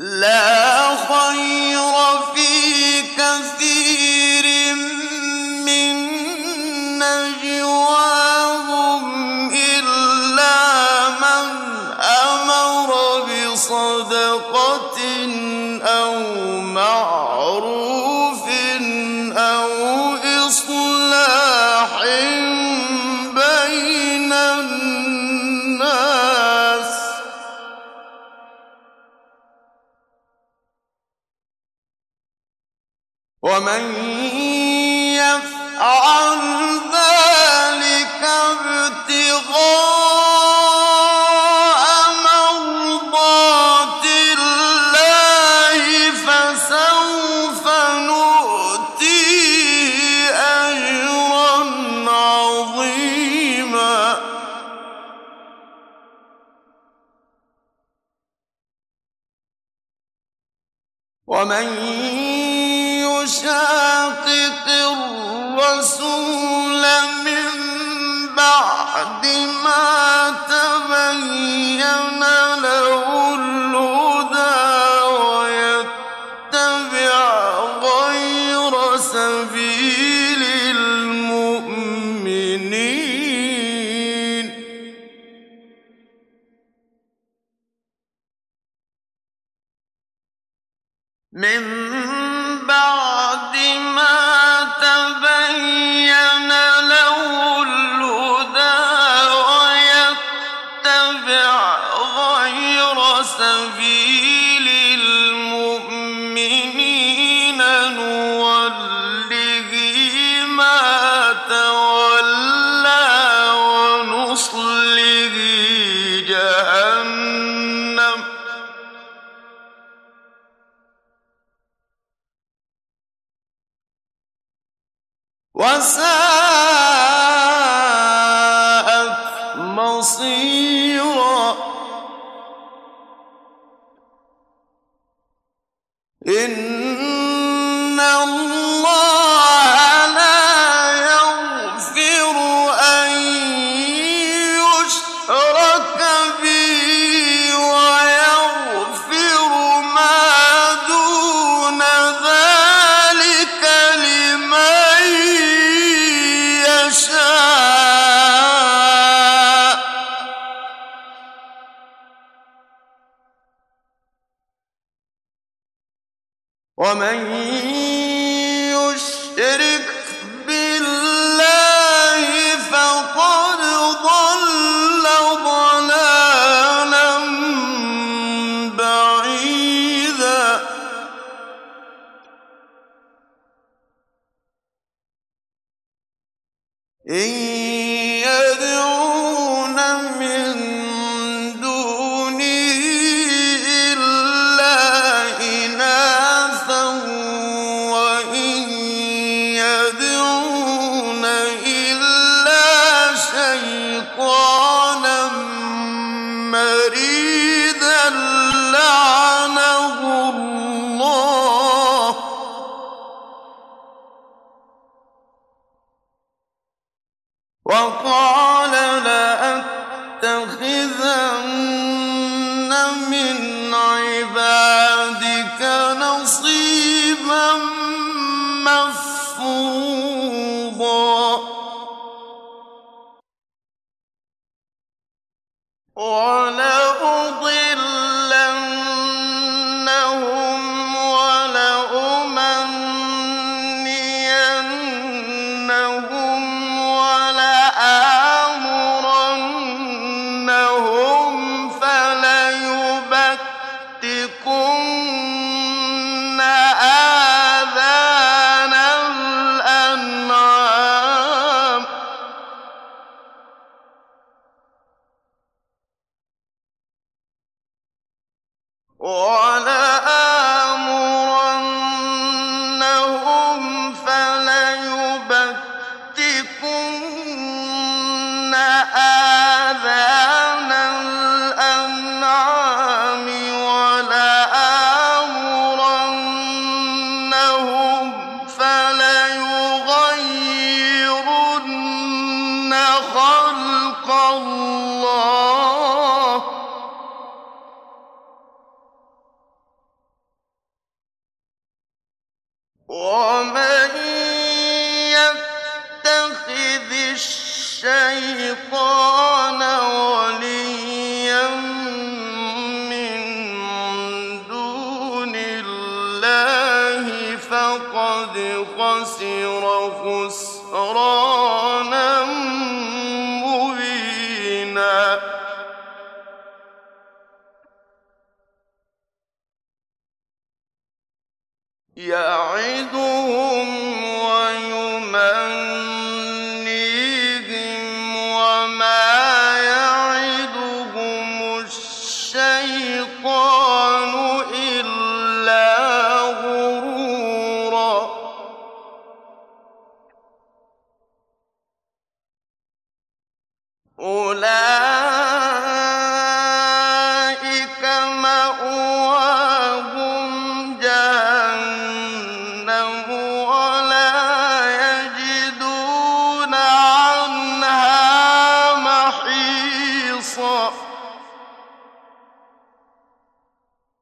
لا خير في كثير من نجواهم إلا من أمر بصدقة أو معروف أو إصلاح بين الناس ومن يفعل ذلك ابتغاء مرضات الله فسوف نؤتيه أجرا عظيما ومن يشاقق الرسول من بعد ما تبين له الهدى ويتبع غير سبيل المؤمنين من بعد ما تبين له الهدى ويتبع غير سبيل المؤمنين نوله ما تولى ونصله جهنم وساءت مصيرا إن الله لا يغفر أن يشرك به ويغفر ما دون ذلك لمن يشاء ومن يشرك بالله فقد ضل ضلالا بعيدا إن يدعون من دونه إلا إناثا وإن يدعون إلا شيطانا مريدا لعنه الله وقال لأتخذن من عبادك نصيبا مفروضا ولأضلنهم ولأمنينهم ولآمرنهم فليبتكن آذان الأنعام ولآمرنهم فليبتكن آذان الأنعام ولآمرنهم فليغيرن خلق الله ومن يتخذ الشيطان وليا من دون الله فقد خسر خسرانا مبينا. يعدهم ويمنيهم وما يعدهم الشيطان إلا غرورا. أولئك مأواهم جهنم ولا يجدون عنها محيصا.